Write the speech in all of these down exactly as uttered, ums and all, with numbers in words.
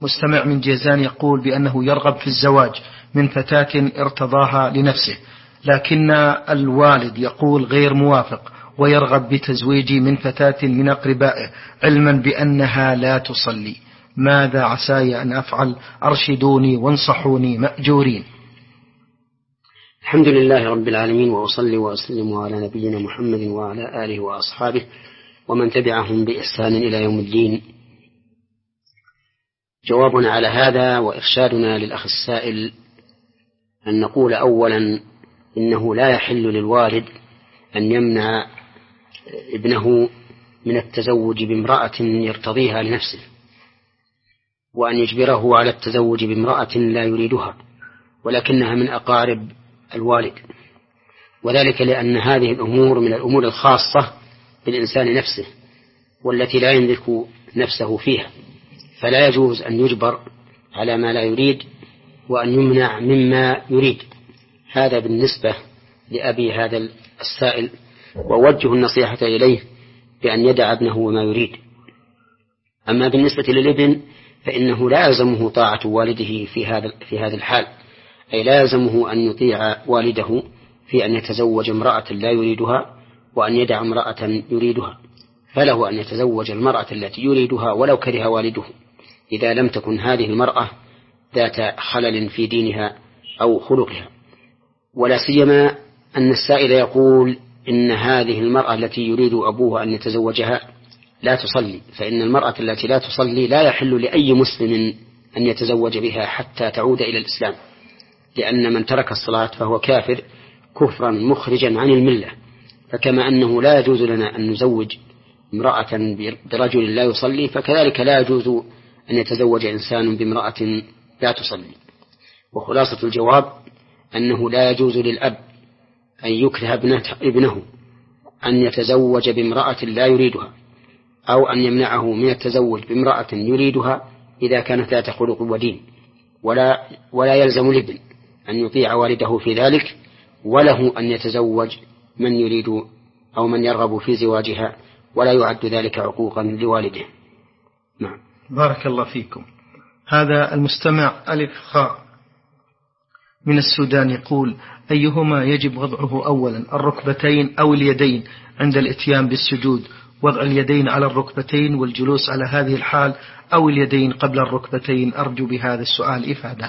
مستمع من جيزان يقول بأنه يرغب في الزواج من فتاة ارتضاها لنفسه، لكن الوالد يقول غير موافق ويرغب بتزويجي من فتاة من أقربائه علما بأنها لا تصلي. ماذا عساي أن أفعل؟ أرشدوني وانصحوني مأجورين. الحمد لله رب العالمين، وأصلي وأسلم على نبينا محمد وعلى آله وأصحابه ومن تبعهم بإحسان إلى يوم الدين. جوابنا على هذا وإرشادنا للأخ السائل أن نقول أولا إنه لا يحل للوالد أن يمنع ابنه من التزوج بامرأة يرتضيها لنفسه، وأن يجبره على التزوج بامرأة لا يريدها ولكنها من أقارب الوالد، وذلك لأن هذه الأمور من الأمور الخاصة بالإنسان نفسه والتي لا يملك نفسه فيها، فلا يجوز أن يجبر على ما لا يريد وأن يمنع مما يريد. هذا بالنسبة لأبي هذا السائل، ووجه النصيحة إليه بأن يدع ابنه وما يريد. أما بالنسبة للابن فإنه لا يلزمه طاعة والده في هذا في هذا الحال، أي لا يلزمه أن يطيع والده في أن يتزوج امرأة لا يريدها وأن يدع امرأة يريدها، فله أن يتزوج المرأة التي يريدها ولو كره والده إذا لم تكن هذه المرأة ذات خلل في دينها أو خلقها. ولا سيما أن السائل يقول إن هذه المرأة التي يريد أبوه أن يتزوجها لا تصلي، فإن المرأة التي لا تصلي لا يحل لأي مسلم أن يتزوج بها حتى تعود إلى الإسلام، لأن من ترك الصلاة فهو كافر كفرا مخرجا عن الملة. فكما أنه لا يجوز لنا أن نزوج امرأة برجل لا يصلي، فكذلك لا يجوز أن يتزوج إنسان بامرأة لا تصلي. وخلاصة الجواب أنه لا يجوز للأب أن يكره ابنه أن يتزوج بامرأة لا يريدها، أو أن يمنعه من التزوج بامرأة يريدها إذا كانت ذات خلق ودين، ولا, ولا يلزم الابن أن يطيع والده في ذلك، وله أن يتزوج من يريد أو من يرغب في زواجها، ولا يعد ذلك عقوقا لوالده. نعم. بارك الله فيكم. هذا المستمع ألف خاء من السودان يقول أيهما يجب وضعه أولا، الركبتين أو اليدين عند الاتيان بالسجود؟ وضع اليدين على الركبتين والجلوس على هذه الحال، أو اليدين قبل الركبتين؟ أرجو بهذا السؤال إفادة.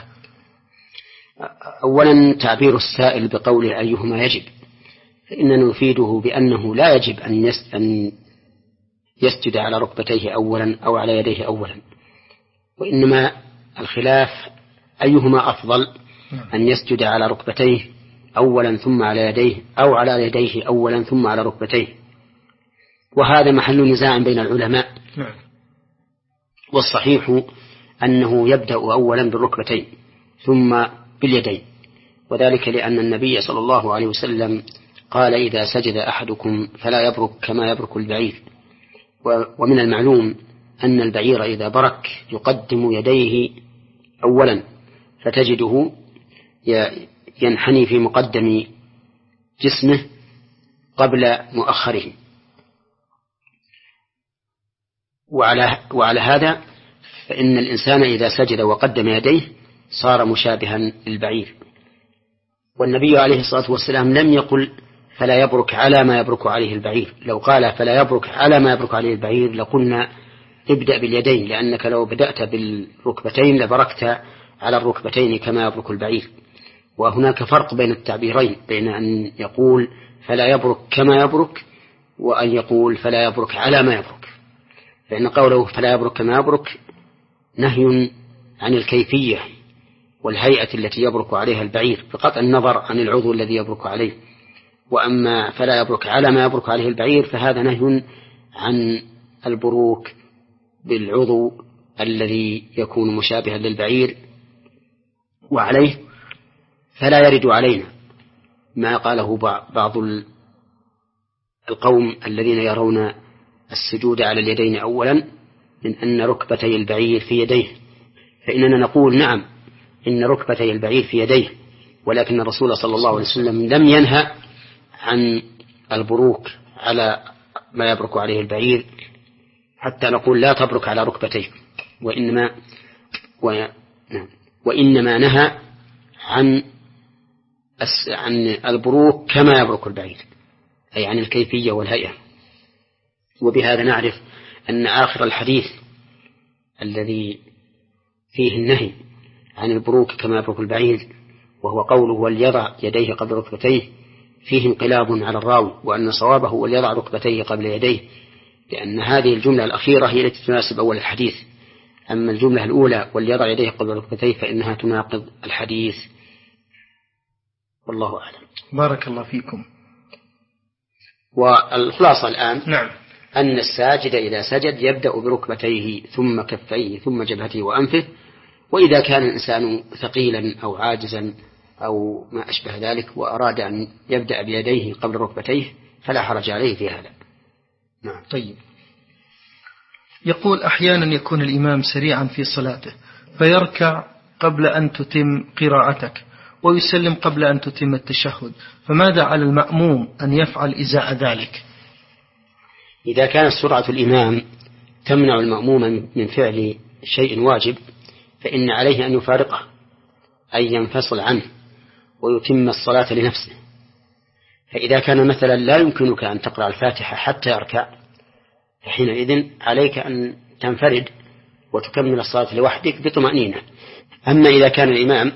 أولا تعبير السائل بقوله أيهما يجب، فإننا نفيده بأنه لا يجب أن يسجد على ركبتيه أولا أو على يديه أولا، وإنما الخلاف أيهما أفضل، أن يسجد على ركبتيه أولا ثم على يديه، أو على يديه أولا ثم على ركبتيه، وهذا محل نزاع بين العلماء. والصحيح أنه يبدأ أولا بالركبتين ثم باليدين، وذلك لأن النبي صلى الله عليه وسلم قال إذا سجد أحدكم فلا يبرك كما يبرك البعير. ومن المعلوم أن البعير إذا برك يقدم يديه أولا، فتجده ينحني في مقدم جسمه قبل مؤخره. وعلى, وعلى هذا فإن الإنسان إذا سجد وقدم يديه صار مشابها للبعير. والنبي عليه الصلاة والسلام لم يقل فلا يبرك على ما يبرك عليه البعير، لو قال فلا يبرك على ما يبرك عليه البعير لقلنا ابدأ باليدين، لأنك لو بدأت بالركبتين لبركت على الركبتين كما يبرك البعير. وهناك فرق بين التعبيرين، بين أن يقول فلا يبرك كما يبرك وأن يقول فلا يبرك على ما يبرك، فإن قوله فلا يبرك كما يبرك نهي عن الكيفية والهيئة التي يبرك عليها البعير بقطع النظر عن العضو الذي يبرك عليه. وأما فلا يبرك على ما يبرك عليه البعير فهذا نهي عن البروك بالعضو الذي يكون مشابها للبعير. وعليه فلا يرد علينا ما قاله بعض القوم الذين يرون السجود على اليدين أولا من أن ركبتي البعير في يديه، فإننا نقول نعم إن ركبتي البعير في يديه، ولكن الرسول صلى الله عليه وسلم لم ينهى عن البروك على ما يبرك عليه البعير حتى نقول لا تبرك على ركبتيه، وإنما و... وإنما نهى عن عن البروك كما يبرك البعير، أي عن الكيفية والهيئة. وبهذا نعرف أن آخر الحديث الذي فيه النهي عن البروك كما يبرك البعير وهو قوله وليضع يديه قبل ركبتيه فيه انقلاب على الراوي، وأن صوابه وليضع ركبتيه قبل يديه، لأن هذه الجملة الأخيرة هي التي تناسب أول الحديث، أما الجملة الأولى وليضع يديه قبل ركبتيه فإنها تناقض الحديث. والله أعلم. بارك الله فيكم. والخلاصة الآن نعم أن الساجد إذا سجد يبدأ بركبتيه ثم كفيه ثم جبهته وأنفه، وإذا كان الإنسان ثقيلا أو عاجزا أو ما أشبه ذلك وأراد أن يبدأ بيديه قبل ركبتيه فلا حرج عليه في هذا. نعم. طيب، يقول أحيانا يكون الإمام سريعا في صلاته فيركع قبل أن تتم قراءتك ويسلم قبل أن تتم التشهد، فماذا على المأموم أن يفعل إزاء ذلك؟ إذا كانت سرعة الإمام تمنع المأموم من فعل شيء واجب فإن عليه أن يفارقه، أي ينفصل عنه ويتم الصلاة لنفسه. فإذا كان مثلا لا يمكنك أن تقرأ الفاتحة حتى يركع فحينئذ عليك أن تنفرد وتكمل الصلاة لوحدك بطمأنينة. أما إذا كان الإمام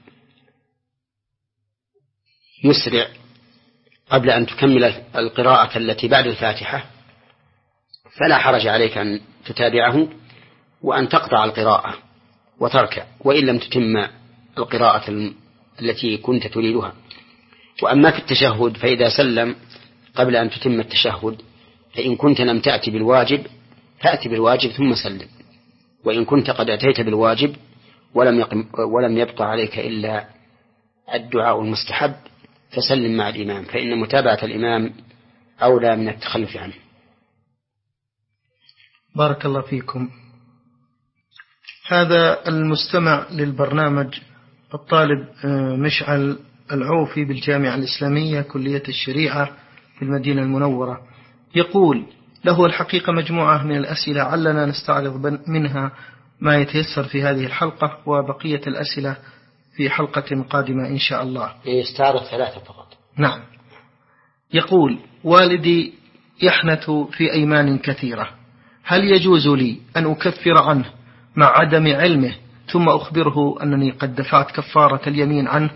يسرع قبل أن تكمل القراءة التي بعد الفاتحة فلا حرج عليك أن تتابعه وأن تقطع القراءة وتركع وإن لم تتم القراءة التي كنت تريدها. وأما في التشهد فإذا سلم قبل أن تتم التشهد فإن كنت لم تأتي بالواجب فأتي بالواجب ثم سلم، وإن كنت قد أتيت بالواجب ولم يقم ولم يبقى عليك إلا الدعاء المستحب فسلم مع الإمام، فإن متابعة الإمام أولى من التخلف عنه. بارك الله فيكم. هذا المستمع للبرنامج الطالب مشعل العوفي بالجامعة الإسلامية كلية الشريعة في المدينة المنورة يقول له الحقيقة مجموعة من الأسئلة علنا نستعرض منها ما يتيسر في هذه الحلقة، وبقية الأسئلة في حلقة قادمة إن شاء الله. يستعرض ثلاثة فقط. نعم. يقول والدي يحنث في أيمان كثيرة، هل يجوز لي أن أكفر عنه مع عدم علمه ثم أخبره أنني قد دفعت كفارة اليمين عنه؟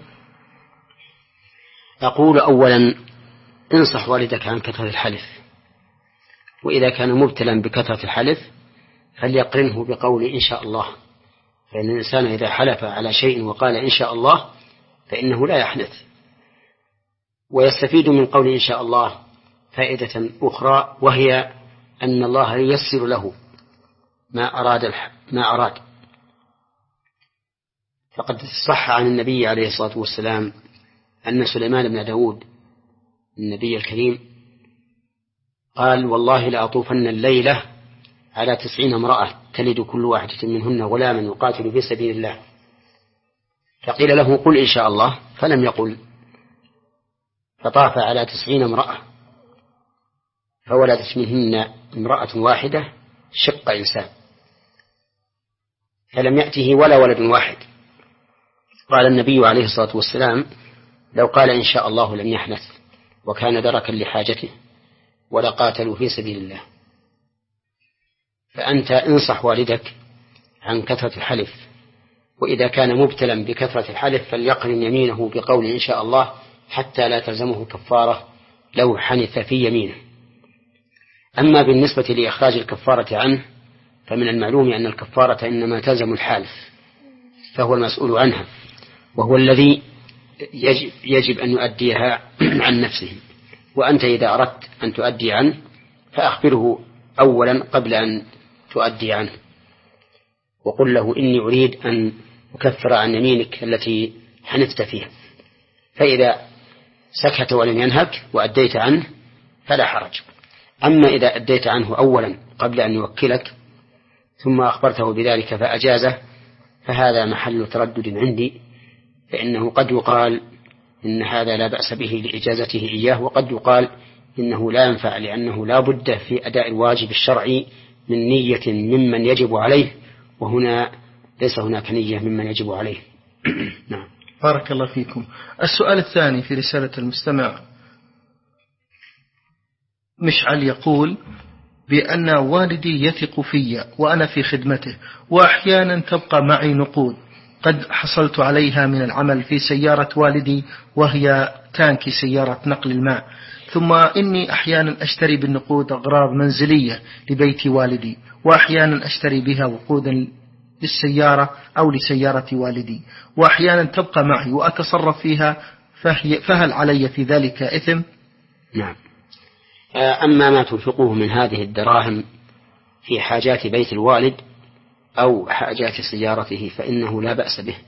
أقول أولا انصح والدك عن كثرة الحلف، وإذا كان مبتلا بكثرة الحلف فليقرنه بقول إن شاء الله، فإن الإنسان إذا حلف على شيء وقال إن شاء الله فإنه لا يحنث. ويستفيد من قول إن شاء الله فائدة أخرى، وهي أن الله ييسر له ما أراد ما أراد. فقد صح عن النبي عليه الصلاة والسلام أن سليمان بن داود النبي الكريم قال والله لأطوفن الليلة على تسعين امرأة تلد كل واحدة منهن غلاما يقاتل في سبيل الله، فقيل له قل إن شاء الله فلم يقل، فطاف على تسعين امرأة فولدت منهن امرأة واحدة شق إنسان، فلم يأته ولا ولد واحد. قال النبي عليه الصلاة والسلام لو قال إن شاء الله لم يحنث وكان دركا لحاجته ولقاتلوا في سبيل الله. فأنت انصح والدك عن كثرة الحلف، وإذا كان مبتلا بكثرة الحلف فليقرن يمينه بقول إن شاء الله حتى لا تلزمه كفارة لو حنث في يمينه. أما بالنسبة لإخراج الكفارة عنه فمن المعلوم أن الكفارة إنما تلزم الحالف فهو المسؤول عنها، وهو الذي يجب, يجب أن يؤديها عن نفسه. وأنت إذا أردت أن تؤدي عنه فأخبره أولا قبل أن تؤدي عنه، وقل له إني أريد أن أكفر عن يمينك التي حنثت فيها، فإذا سكت ولم ينهك وأديت عنه فلا حرج. أما إذا أديت عنه أولا قبل أن يوكلك ثم أخبرته بذلك فأجازه فهذا محل تردد عندي، فإنه قد يقال إن هذا لا بأس به لإجازته إياه، وقد يقال إنه لا ينفع لأنه لا بد في أداء الواجب الشرعي من نية ممن يجب عليه، وهنا ليس هناك نية ممن يجب عليه. نعم. بارك الله فيكم. السؤال الثاني في رسالة المستمع مشعل يقول بأن والدي يثق في وأنا في خدمته، وأحيانا تبقى معي نقود قد حصلت عليها من العمل في سيارة والدي وهي تانكي سيارة نقل الماء، ثم إني أحيانا أشتري بالنقود أغراض منزلية لبيت والدي، وأحيانا أشتري بها وقودا للسيارة أو لسيارة والدي، وأحيانا تبقى معي وأتصرف فيها، فهي فهل علي في ذلك إثم؟ نعم. أما ما تنفقه من هذه الدراهم في حاجات بيت الوالد أو حاجات سيارته فإنه لا بأس به،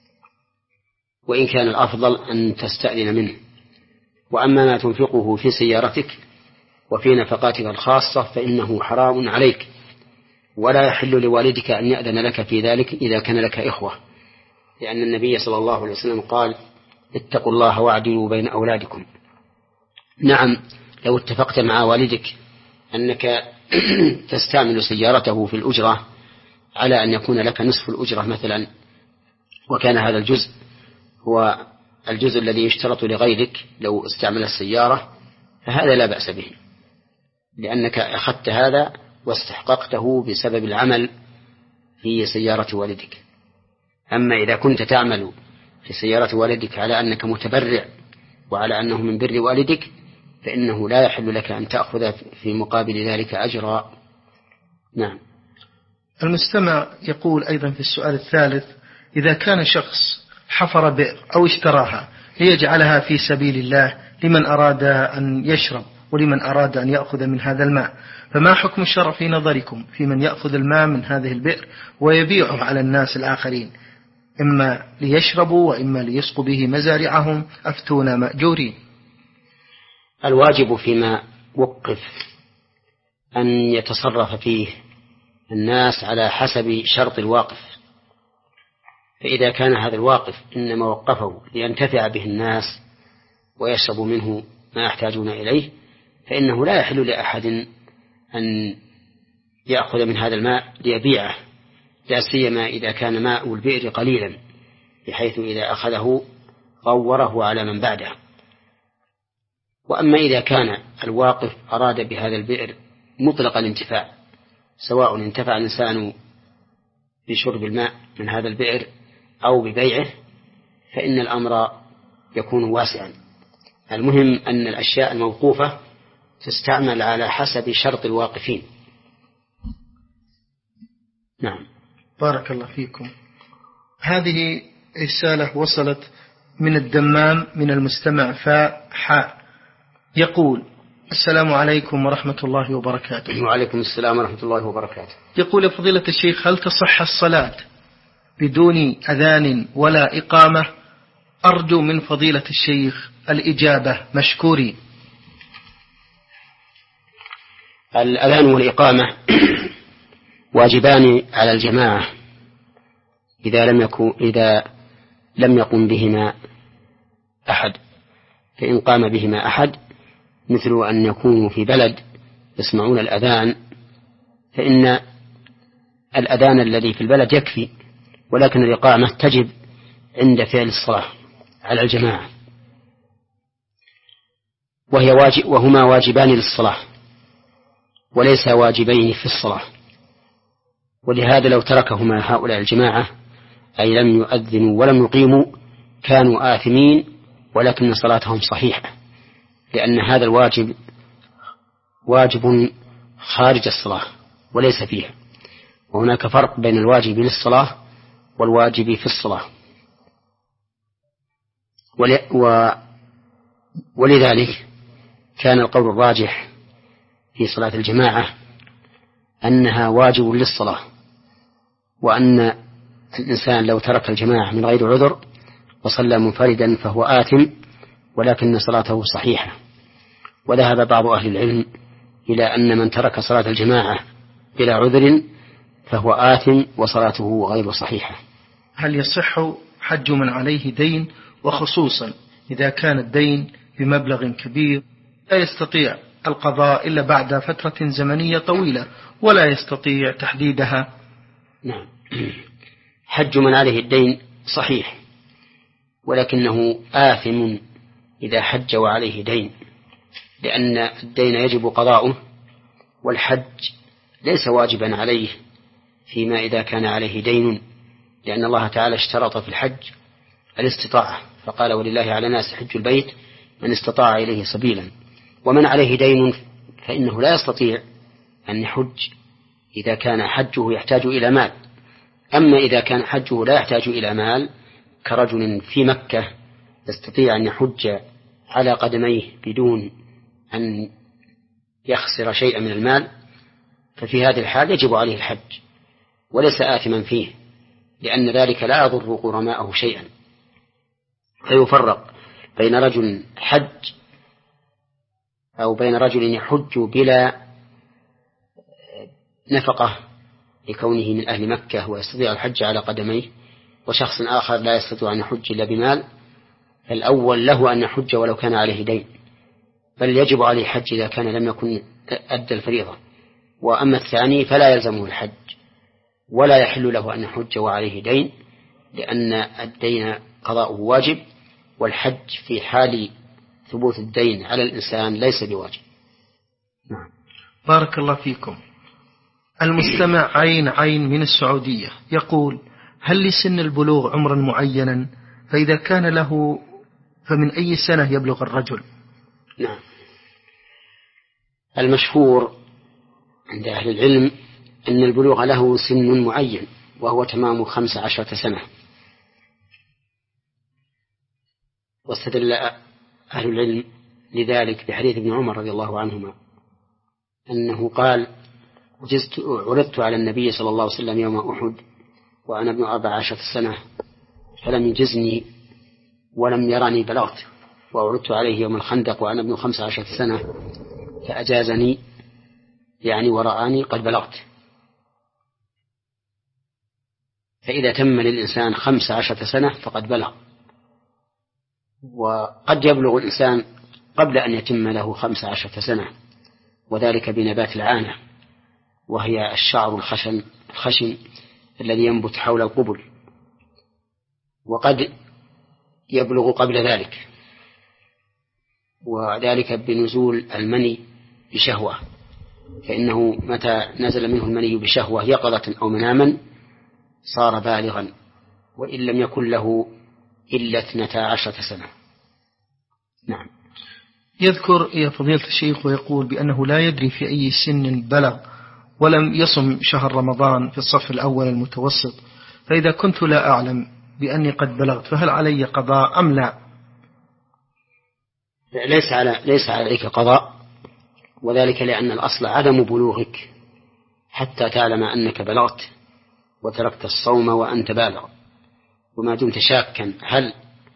وإن كان الأفضل أن تستأذن منه. وأما ما تنفقه في سيارتك وفي نفقاتك الخاصة فإنه حرام عليك، ولا يحل لوالدك أن يأذن لك في ذلك إذا كان لك إخوة، لأن النبي صلى الله عليه وسلم قال: اتقوا الله واعدلوا بين أولادكم. نعم، لو اتفقت مع والدك أنك تستعمل سيارته في الأجرة على أن يكون لك نصف الأجرة مثلا، وكان هذا الجزء هو الجزء الذي يشترط لغيرك لو استعمل السيارة، فهذا لا بأس به، لأنك أخذت هذا واستحققته بسبب العمل في سيارة والدك. أما إذا كنت تعمل في سيارة والدك على أنك متبرع وعلى أنه من بر والدك فإنه لا يحل لك أن تأخذ في مقابل ذلك أجرا. نعم. المستمع يقول أيضا في السؤال الثالث: إذا كان شخص حفر بئر أو اشتراها ليجعلها في سبيل الله لمن أراد أن يشرب ولمن أراد أن يأخذ من هذا الماء، فما حكم الشرع في نظركم في من يأخذ الماء من هذه البئر ويبيعه على الناس الآخرين، إما ليشربوا وإما ليسقوا به مزارعهم؟ أفتونا مأجورين. الواجب فيما وقف أن يتصرف فيه الناس على حسب شرط الواقف، فإذا كان هذا الواقف إنما وقفه لينتفع به الناس ويشرب منه ما يحتاجون إليه فإنه لا يحل لأحد أن يأخذ من هذا الماء ليبيعه، لا سيما إذا كان ماء البئر قليلا بحيث إذا أخذه غوره على من بعده. وأما إذا كان الواقف أراد بهذا البئر مطلق الانتفاع، سواء انتفع الإنسان بشرب الماء من هذا البئر أو ببيعه، فإن الأمر يكون واسعا. المهم أن الأشياء الموقوفة تستعمل على حسب شرط الواقفين. نعم. بارك الله فيكم. هذه رسالة وصلت من الدمام من المستمع فاء حاء، يقول: السلام عليكم ورحمة الله وبركاته. وعليكم السلام ورحمة الله وبركاته. يقول: يا فضيلة الشيخ، هل تصح الصلاة بدون أذان ولا إقامة؟ أرجو من فضيلة الشيخ الإجابة، مشكوري. الأذان والإقامة واجبان على الجماعة إذا لم يكن إذا لم يقم بهما أحد، فإن قام بهما أحد مثل أن يكونوا في بلد يسمعون الأذان فإن الأذان الذي في البلد يكفي، ولكن الإقامة تجب عند فعل الصلاة على الجماعة، وهي واجب وهما واجبان للصلاة وليس واجبين في الصلاة. ولهذا لو تركهما هؤلاء الجماعة أي لم يؤذنوا ولم يقيموا كانوا آثمين، ولكن صلاتهم صحيحة، لأن هذا الواجب واجب خارج الصلاة وليس فيها، وهناك فرق بين الواجب للصلاة والواجب في الصلاة. ولذلك كان القول الراجح في صلاة الجماعة أنها واجب للصلاة، وأن الإنسان لو ترك الجماعة من غير عذر وصلى منفردا فهو آثم، ولكن صلاته صحيحة. وذهب بعض أهل العلم إلى أن من ترك صلاة الجماعة بلا عذر فهو آثم وصلاته غير صحيحة. هل يصح حج من عليه دين، وخصوصا إذا كان الدين بمبلغ كبير لا يستطيع القضاء إلا بعد فترة زمنية طويلة ولا يستطيع تحديدها؟ نعم. حج من عليه الدين صحيح، ولكنه آثم إذا حج وعليه دين، لأن الدين يجب قضاؤه، والحج ليس واجبا عليه فيما إذا كان عليه دين، لأن الله تعالى اشترط في الحج الاستطاعة، فقال ولله على الناس حج البيت من استطاع إليه سبيلا. ومن عليه دين فإنه لا يستطيع أن يحج إذا كان حجه يحتاج إلى مال. أما إذا كان حجه لا يحتاج إلى مال كرجل في مكة يستطيع أن يحج على قدميه بدون أن يخسر شيئا من المال، ففي هذه الحال يجب عليه الحج وليس آثما فيه، لأن ذلك لا يضر غرماءه شيئا. فيفرق بين رجل حج أو بين رجل يحج بلا نفقة لكونه من أهل مكة ويستطيع الحج على قدميه، وشخص آخر لا يستطيع أن يحج إلا بمال. الأول له أن يحج ولو كان عليه دين، بل يجب عليه الحج إذا كان لم يكن أدى الفريضة. وأما الثاني فلا يلزمه الحج ولا يحل له أن يحج وعليه دين، لأن الدين قضاؤه واجب، والحج في حال ثبوت الدين على الإنسان ليس بواجب. نعم. بارك الله فيكم. المستمع عين عين من السعودية يقول: هل لسن البلوغ عمرا معينا؟ فإذا كان له فمن أي سنة يبلغ الرجل؟ نعم. المشهور عند أهل العلم أن البلوغ له سن معين وهو تمام خمس عشرة سنة، واستدل أهل العلم لذلك بحديث ابن عمر رضي الله عنهما أنه قال: عرضت على النبي صلى الله عليه وسلم يوم أحد وأنا ابن أربع عشرة سنة فلم يجزني ولم يرني بلغت، وعرضت عليه يوم الخندق وأنا ابن خمس عشرة سنة فأجازني يعني ورآني قد بلغت. فإذا تم للإنسان خمس عشرة سنة فقد بلغ. وقد يبلغ الإنسان قبل أن يتم له خمس عشرة سنة، وذلك بنبات العانة، وهي الشعر الخشن الخشن الذي ينبت حول القبل، وقد يبلغ قبل ذلك، وذلك بنزول المني بشهوة، فإنه متى نزل منه المني بشهوة يقظة أو مناما صار بالغا، وإن لم يكن له إلا اثنتا عشرة سنة. نعم. يذكر يا فضيلة الشيخ ويقول بأنه لا يدري في أي سن بلغ ولم يصم شهر رمضان في الصف الأول المتوسط، فإذا كنت لا أعلم بأني قد بلغت فهل علي قضاء أم لا؟ ليس على ليس عليك قضاء، وذلك لأن الأصل عدم بلوغك حتى تعلم أنك بلغت وتركت الصوم وأنت بالغ. وما دمت شاكا هل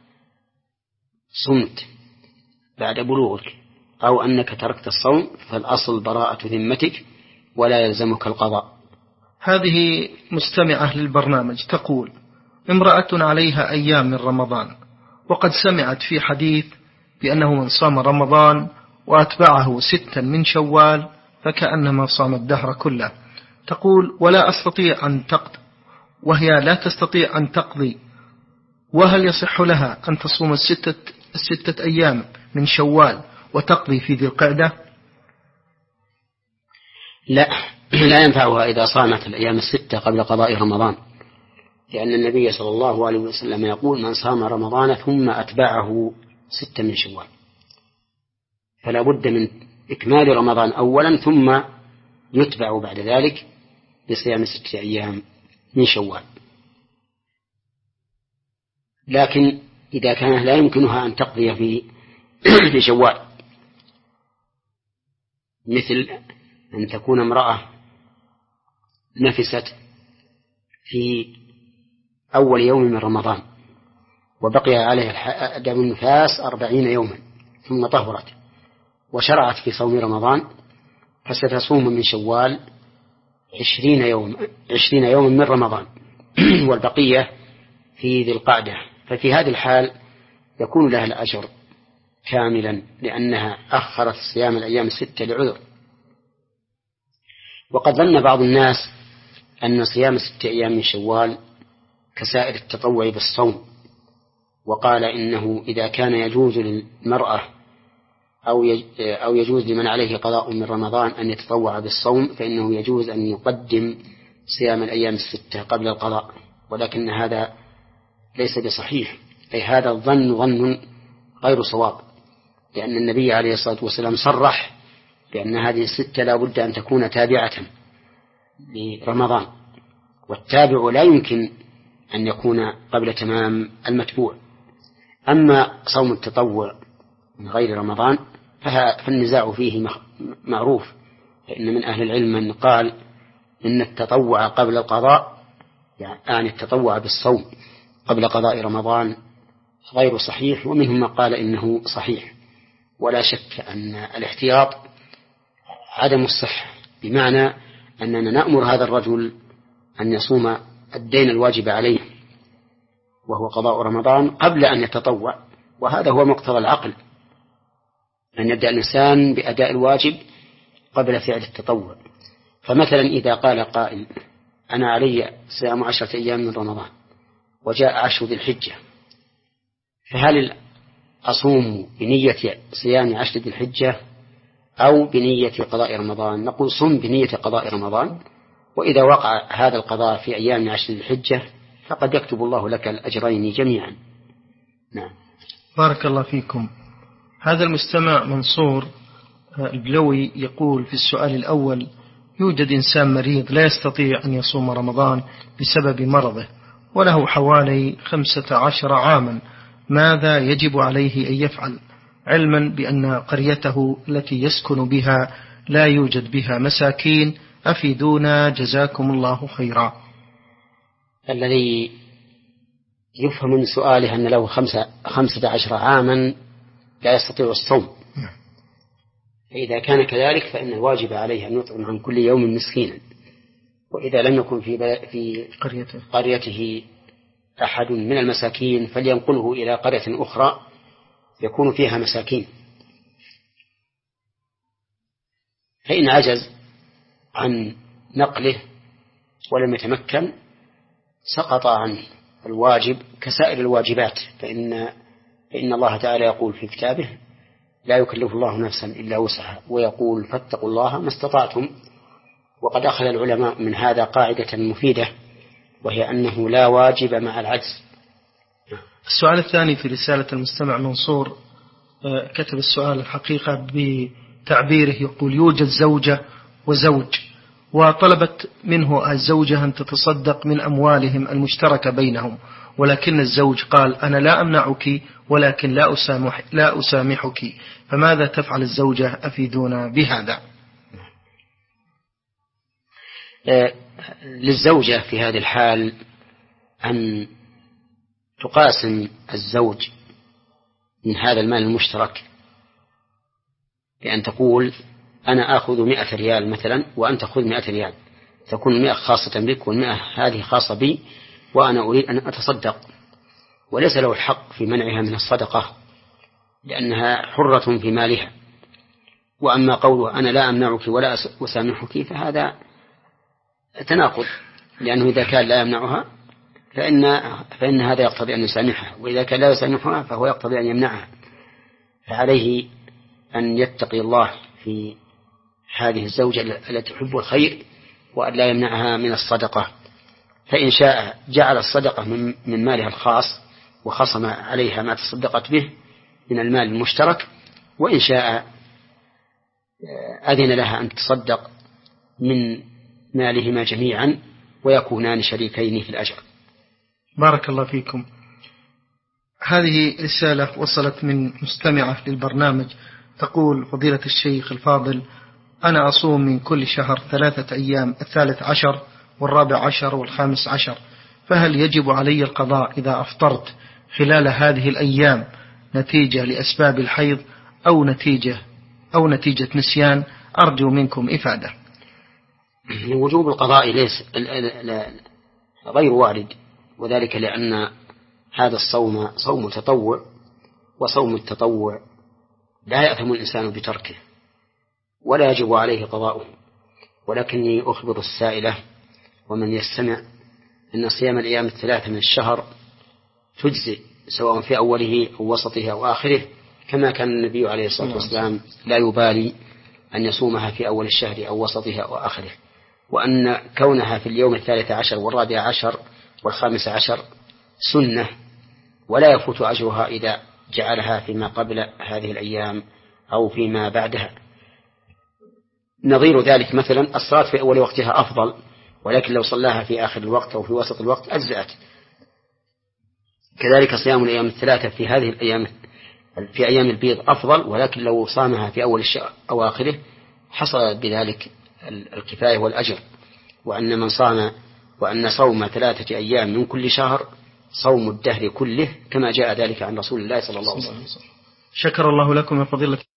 صمت بعد بلوغك أو أنك تركت الصوم فالأصل براءة ذمتك ولا يلزمك القضاء. هذه مستمعة للبرنامج تقول: امرأة عليها أيام من رمضان وقد سمعت في حديث بأنه من صام رمضان وأتبعه ستا من شوال فكأنما صام الدهر كله. تقول: ولا أستطيع أن تقضي، وهي لا تستطيع أن تقضي، وهل يصح لها أن تصوم الستة, الستة أيام من شوال وتقضي في ذي القعدة؟ لا لا ينفعها إذا صامت الأيام الستة قبل قضاء رمضان، لأن النبي صلى الله عليه وسلم يقول: من صام رمضان ثم أتبعه ستة من شوال، فلا بد من إكمال رمضان أولا ثم يتبع بعد ذلك بصيام ستة أيام من شوال. لكن إذا كان لا يمكنها أن تقضي في في شوال، مثل أن تكون امرأة نفست في أول يوم من رمضان وبقي عليها دم النفاس أربعين يوما ثم طهرت وشرعت في صوم رمضان، فستصوم من شوال عشرين يوم عشرين يوما من رمضان والبقية في ذي القعدة، ففي هذه الحال يكون لها الأجر كاملا لأنها أخرت صيام الأيام الستة لعذر. وقد ظن بعض الناس أن صيام ستة أيام من شوال كسائر التطوع بالصوم، وقال إنه إذا كان يجوز للمرأة أو يجوز لمن عليه قضاء من رمضان أن يتطوع بالصوم، فإنه يجوز أن يقدم صيام الأيام الستة قبل القضاء، ولكن هذا ليس بصحيح، أي هذا الظن ظن غير صواب، لأن النبي عليه الصلاة والسلام صرح بأن هذه الستة لا بد أن تكون تابعة لرمضان، والتابع لا يمكن أن يكون قبل تمام المتبوع. أما صوم التطوع من غير رمضان فالنزاع فيه معروف، فإن من أهل العلم من قال إن التطوع قبل القضاء، يعني التطوع بالصوم قبل قضاء رمضان غير صحيح، ومنهم من قال إنه صحيح. ولا شك أن الاحتياط عدم الصحة، بمعنى أننا نأمر هذا الرجل أن يصوم الدين الواجب عليه وهو قضاء رمضان قبل أن يتطوع، وهذا هو مقتضى العقل، أن يبدأ الإنسان بأداء الواجب قبل فعل التطوع. فمثلا إذا قال قائل أنا علي صيام عشرة أيام من رمضان وجاء عشر ذي الحجة، فهل أصوم بنية صيام عشر ذي الحجة أو بنية قضاء رمضان؟ نقول صم بنية قضاء رمضان، وإذا وقع هذا القضاء في أيام عشر ذي الحجة فقد يكتب الله لك الأجرين جميعا. نعم. بارك الله فيكم. هذا المستمع منصور البلوي يقول في السؤال الأول: يوجد إنسان مريض لا يستطيع أن يصوم رمضان بسبب مرضه وله حوالي خمسة عشر عاما، ماذا يجب عليه أن يفعل، علما بأن قريته التي يسكن بها لا يوجد بها مساكين؟ أفيدونا جزاكم الله خيرا. الذي يفهم من سؤاله أن له خمسة, خمسة عشر عاما لا يستطيع الصوم، فإذا كان كذلك فإن الواجب عليه أن يطعم عن كل يوم مسكينا، وإذا لم يكن في, في قريته. قريته أحد من المساكين فلينقله إلى قرية أخرى يكون فيها مساكين. فإن عجز عن نقله ولم يتمكن سقط عنه الواجب كسائر الواجبات، فإن, فإن الله تعالى يقول في كتابه: لا يكلف الله نفسا إلا وسعها، ويقول: فاتقوا الله ما استطعتم. وقد أخذ العلماء من هذا قاعدة مفيدة، وهي أنه لا واجب مع العجز. السؤال الثاني في رسالة المستمع منصور كتب السؤال الحقيقة بتعبيره، يقول: يوجد زوجة وزوج، وطلبت منه الزوجة أن تتصدق من أموالهم المشتركة بينهم، ولكن الزوج قال: أنا لا أمنعك ولكن لا أسامح لا أسامحك، فماذا تفعل الزوجة؟ أفيدونا بهذا. للزوجة في هذه الحال أن تقاسم الزوج من هذا المال المشترك، بأن تقول: أنا آخذ مئة ريال مثلا وأنت خذ مئة ريال، تكون المئة خاصة بك والمئة هذه خاصة بي، وأنا أريد أن أتصدق، وليس له الحق في منعها من الصدقة لأنها حرة في مالها. وأما قوله أنا لا أمنعك ولا أسامحك فهذا تناقض، لأنه إذا كان لا يمنعها فإن, فإن هذا يقتضي أن يسامحها، وإذا كان لا يسامحها فهو يقتضي أن يمنعها. فعليه أن يتقي الله في هذه الزوجة التي تحب الخير وأن لا يمنعها من الصدقة، فإن شاء جعل الصدقة من, من مالها الخاص وخصم عليها ما تصدقت به من المال المشترك، وإن شاء أذن لها أن تصدق من مالهما جميعا ويكونان شريكين في الأجر. بارك الله فيكم. هذه رسالة وصلت من مستمعة للبرنامج تقول: فضيلة الشيخ الفاضل، أنا أصوم من كل شهر ثلاثة أيام، الثالث عشر والرابع عشر والخامس عشر، فهل يجب علي القضاء إذا أفطرت خلال هذه الأيام نتيجة لأسباب الحيض أو نتيجة أو نتيجة نسيان؟ أرجو منكم إفادة. وجوب القضاء ليس غير وارد، وذلك لأن هذا الصوم صوم تطوع، وصوم التطوع لا يأثم الإنسان بتركه ولا يجب عليه قضاؤه، ولكني أخبر السائلة ومن يستمع أن صيام الأيام الثلاثة من الشهر تجزئ سواء في أوله أو وسطه أو آخره، كما كان النبي عليه الصلاة والسلام لا يبالي أن يصومها في أول الشهر أو وسطها أو آخره، وأن كونها في اليوم الثالث عشر والرابع عشر والخامس عشر سنة ولا يفوت أجرها إذا جعلها فيما قبل هذه الأيام أو فيما بعدها. نظير ذلك مثلا الصلاة في أول وقتها أفضل، ولكن لو صلاها في آخر الوقت أو في وسط الوقت أجزأت. كذلك صيام الأيام الثلاثة في هذه الأيام في أيام البيض أفضل، ولكن لو صامها في أول الشهر أو آخره حصل بذلك الكفاية والأجر. وأن من صام وأن صوم ثلاثة أيام من كل شهر صوم الدهر كله، كما جاء ذلك عن رسول الله صلى الله عليه وسلم. شكر الله لكم يا فضيلة